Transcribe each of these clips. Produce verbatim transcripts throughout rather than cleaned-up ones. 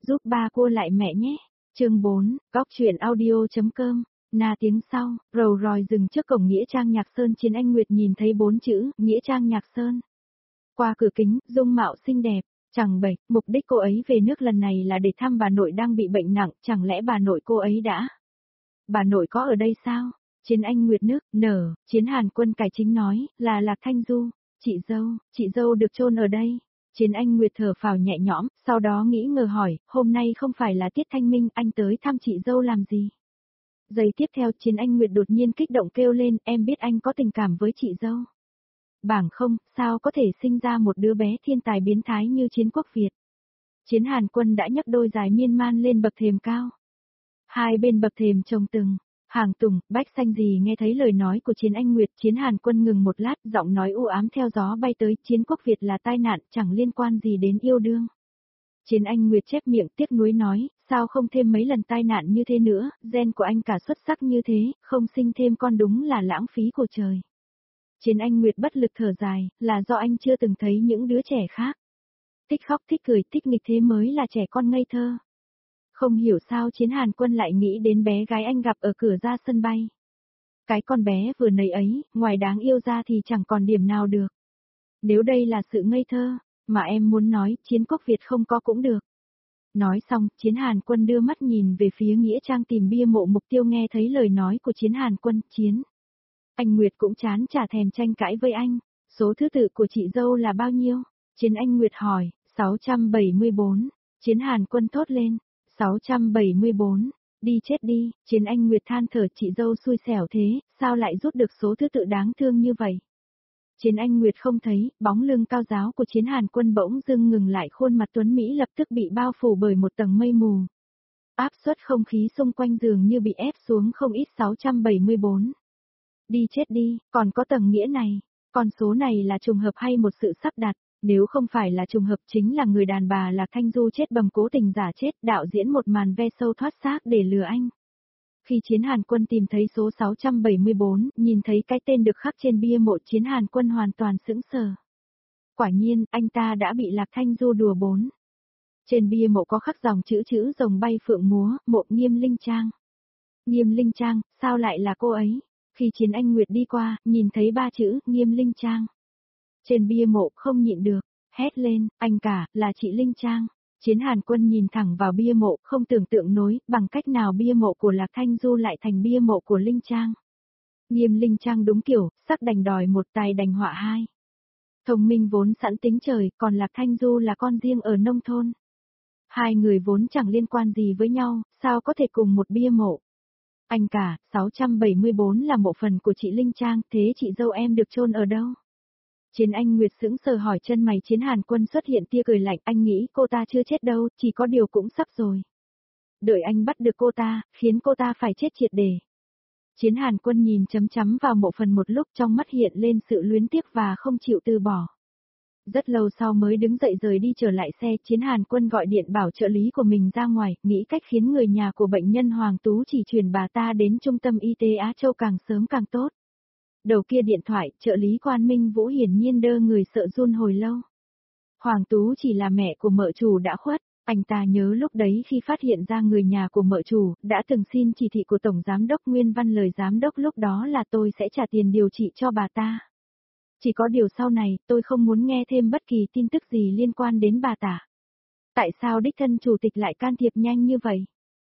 giúp ba cua lại mẹ nhé. Chương bốn, Cóc truyện audio chấm com. Na tiếng sau, rầu ròi dừng trước cổng Nghĩa Trang Nhạc Sơn. Chiến Anh Nguyệt nhìn thấy bốn chữ, Nghĩa Trang Nhạc Sơn. Qua cửa kính, dung mạo xinh đẹp, chẳng bệch, mục đích cô ấy về nước lần này là để thăm bà nội đang bị bệnh nặng, chẳng lẽ bà nội cô ấy đã? Bà nội có ở đây sao? Chiến Anh Nguyệt nước, nở, Chiến Hàn Quân cải chính nói, là Lạc Thanh Du, chị dâu, chị dâu được chôn ở đây. Chiến Anh Nguyệt thở phào nhẹ nhõm, sau đó nghĩ ngờ hỏi, hôm nay không phải là tiết thanh minh, anh tới thăm chị dâu làm gì? Giây tiếp theo Chiến Anh Nguyệt đột nhiên kích động kêu lên, em biết anh có tình cảm với chị dâu. Bảng không, sao có thể sinh ra một đứa bé thiên tài biến thái như Chiến Quốc Việt. Chiến Hàn Quân đã nhấc đôi giày miên man lên bậc thềm cao. Hai bên bậc thềm trồng từng hàng tùng, bách xanh gì nghe thấy lời nói của Chiến Anh Nguyệt. Chiến Hàn Quân ngừng một lát, giọng nói u ám theo gió bay tới, Chiến Quốc Việt là tai nạn, chẳng liên quan gì đến yêu đương. Chiến Anh Nguyệt chép miệng tiếc nuối nói, sao không thêm mấy lần tai nạn như thế nữa, gen của anh cả xuất sắc như thế, không sinh thêm con đúng là lãng phí của trời. Chiến Anh Nguyệt bất lực thở dài, là do anh chưa từng thấy những đứa trẻ khác. Thích khóc thích cười thích nghịch thế mới là trẻ con ngây thơ. Không hiểu sao Chiến Hàn Quân lại nghĩ đến bé gái anh gặp ở cửa ra sân bay. Cái con bé vừa nãy ấy, ngoài đáng yêu ra thì chẳng còn điểm nào được. Nếu đây là sự ngây thơ, mà em muốn nói, Chiến Quốc Việt không có cũng được. Nói xong, Chiến Hàn Quân đưa mắt nhìn về phía Nghĩa Trang tìm bia mộ mục tiêu. Nghe thấy lời nói của Chiến Hàn Quân, Chiến Anh Nguyệt cũng chán chả thèm tranh cãi với anh. Số thứ tự của chị dâu là bao nhiêu? Chiến Anh Nguyệt hỏi, sáu trăm bảy mươi bốn. Chiến Hàn Quân thốt lên, sáu trăm bảy mươi bốn. Đi chết đi, Chiến Anh Nguyệt than thở, chị dâu xui xẻo thế, sao lại rút được số thứ tự đáng thương như vậy? Chiến Anh Nguyệt không thấy, bóng lưng cao giáo của Chiến Hàn Quân bỗng dưng ngừng lại, khuôn mặt tuấn Mỹ lập tức bị bao phủ bởi một tầng mây mù. Áp suất không khí xung quanh giường như bị ép xuống không ít. Sáu trăm bảy mươi bốn. Đi chết đi, còn có tầng nghĩa này, con số này là trùng hợp hay một sự sắp đặt? Nếu không phải là trùng hợp chính là người đàn bà Lạc Thanh Du chết bầm cố tình giả chết, đạo diễn một màn ve sâu thoát xác để lừa anh. Khi Chiến Hàn Quân tìm thấy số sáu trăm bảy mươi bốn, nhìn thấy cái tên được khắc trên bia mộ, Chiến Hàn Quân hoàn toàn sững sờ. Quả nhiên, anh ta đã bị Lạc Thanh Du đùa bốn. Trên bia mộ có khắc dòng chữ chữ rồng bay phượng múa, mộ Nghiêm Linh Trang. Nghiêm Linh Trang, sao lại là cô ấy? Khi Chiến Anh Nguyệt đi qua, nhìn thấy ba chữ, Nghiêm Linh Trang. Trên bia mộ không nhịn được, hét lên, anh cả, là chị Linh Trang. Chiến Hàn Quân nhìn thẳng vào bia mộ, không tưởng tượng nổi, bằng cách nào bia mộ của Lạc Thanh Du lại thành bia mộ của Linh Trang. Nghiêm Linh Trang đúng kiểu, sắc đành đòi một tài đành họa hai. Thông minh vốn sẵn tính trời, còn Lạc Thanh Du là con riêng ở nông thôn. Hai người vốn chẳng liên quan gì với nhau, sao có thể cùng một bia mộ. Anh cả, sáu trăm bảy mươi bốn là mộ phần của chị Linh Trang, thế chị dâu em được chôn ở đâu? Chiến Anh Nguyệt sững sờ hỏi, chân mày Chiến Hàn Quân xuất hiện tia cười lạnh, anh nghĩ cô ta chưa chết đâu, chỉ có điều cũng sắp rồi. Đợi anh bắt được cô ta, khiến cô ta phải chết triệt để. Chiến Hàn Quân nhìn chấm chấm vào mộ phần một lúc, trong mắt hiện lên sự luyến tiếc và không chịu từ bỏ. Rất lâu sau mới đứng dậy rời đi. Trở lại xe, Chiến Hàn Quân gọi điện bảo trợ lý của mình ra ngoài, nghĩ cách khiến người nhà của bệnh nhân Hoàng Tú chỉ chuyển bà ta đến trung tâm y tế Á Châu càng sớm càng tốt. Đầu kia điện thoại, trợ lý Quan Minh Vũ hiển nhiên đơ người sợ run hồi lâu. Hoàng Tú chỉ là mẹ của mợ chủ đã khuất, anh ta nhớ lúc đấy khi phát hiện ra người nhà của mợ chủ, đã từng xin chỉ thị của Tổng Giám đốc Nguyên Văn, lời Giám đốc lúc đó là tôi sẽ trả tiền điều trị cho bà ta. Chỉ có điều sau này, tôi không muốn nghe thêm bất kỳ tin tức gì liên quan đến bà ta. Tại sao đích thân chủ tịch lại can thiệp nhanh như vậy?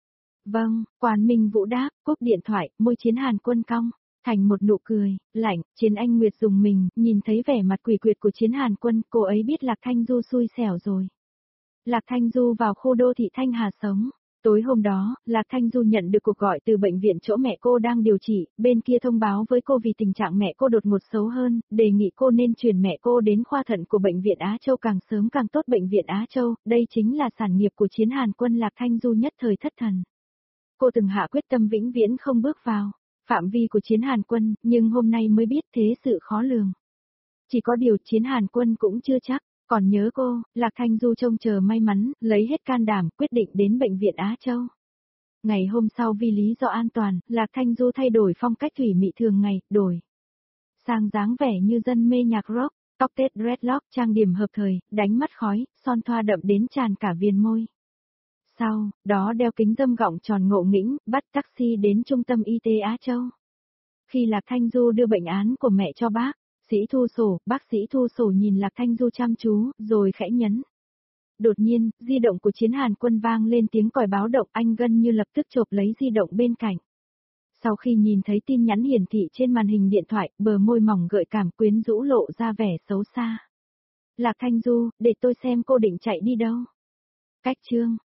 Vâng, Quan Minh Vũ đáp, cúp điện thoại, môi Chiến Hàn Quân cong thành một nụ cười lạnh. Chiến Anh Nguyệt dùng mình, nhìn thấy vẻ mặt quỷ quyệt của Chiến Hàn Quân, cô ấy biết Lạc Thanh Du xui xẻo rồi. Lạc Thanh Du vào khu đô thị Thanh Hà sống. Tối hôm đó, Lạc Thanh Du nhận được cuộc gọi từ bệnh viện chỗ mẹ cô đang điều trị, bên kia thông báo với cô vì tình trạng mẹ cô đột ngột xấu hơn, đề nghị cô nên chuyển mẹ cô đến khoa thận của bệnh viện Á Châu càng sớm càng tốt. Bệnh viện Á Châu, đây chính là sản nghiệp của Chiến Hàn Quân. Lạc Thanh Du nhất thời thất thần. Cô từng hạ quyết tâm vĩnh viễn không bước vào phạm vi của Chiến Hàn Quân, nhưng hôm nay mới biết thế sự khó lường. Chỉ có điều Chiến Hàn Quân cũng chưa chắc, còn nhớ cô. Lạc Thanh Du trông chờ may mắn, lấy hết can đảm, quyết định đến bệnh viện Á Châu. Ngày hôm sau vì lý do an toàn, Lạc Thanh Du thay đổi phong cách thủy mị thường ngày, đổi sang dáng vẻ như dân mê nhạc rock, tóc tết dreadlock, trang điểm hợp thời, đánh mắt khói, son thoa đậm đến tràn cả viền môi. Sau, đó đeo kính râm gọng tròn ngộ nghĩnh, bắt taxi đến trung tâm y tế Á Châu. Khi Lạc Thanh Du đưa bệnh án của mẹ cho bác, sĩ thu sổ, bác sĩ thu sổ nhìn Lạc Thanh Du chăm chú, rồi khẽ nhấn. Đột nhiên, di động của Chiến Hàn Quân vang lên tiếng còi báo động, anh gần như lập tức chộp lấy di động bên cạnh. Sau khi nhìn thấy tin nhắn hiển thị trên màn hình điện thoại, bờ môi mỏng gợi cảm quyến rũ lộ ra vẻ xấu xa. Lạc Thanh Du, để tôi xem cô định chạy đi đâu. Cách chương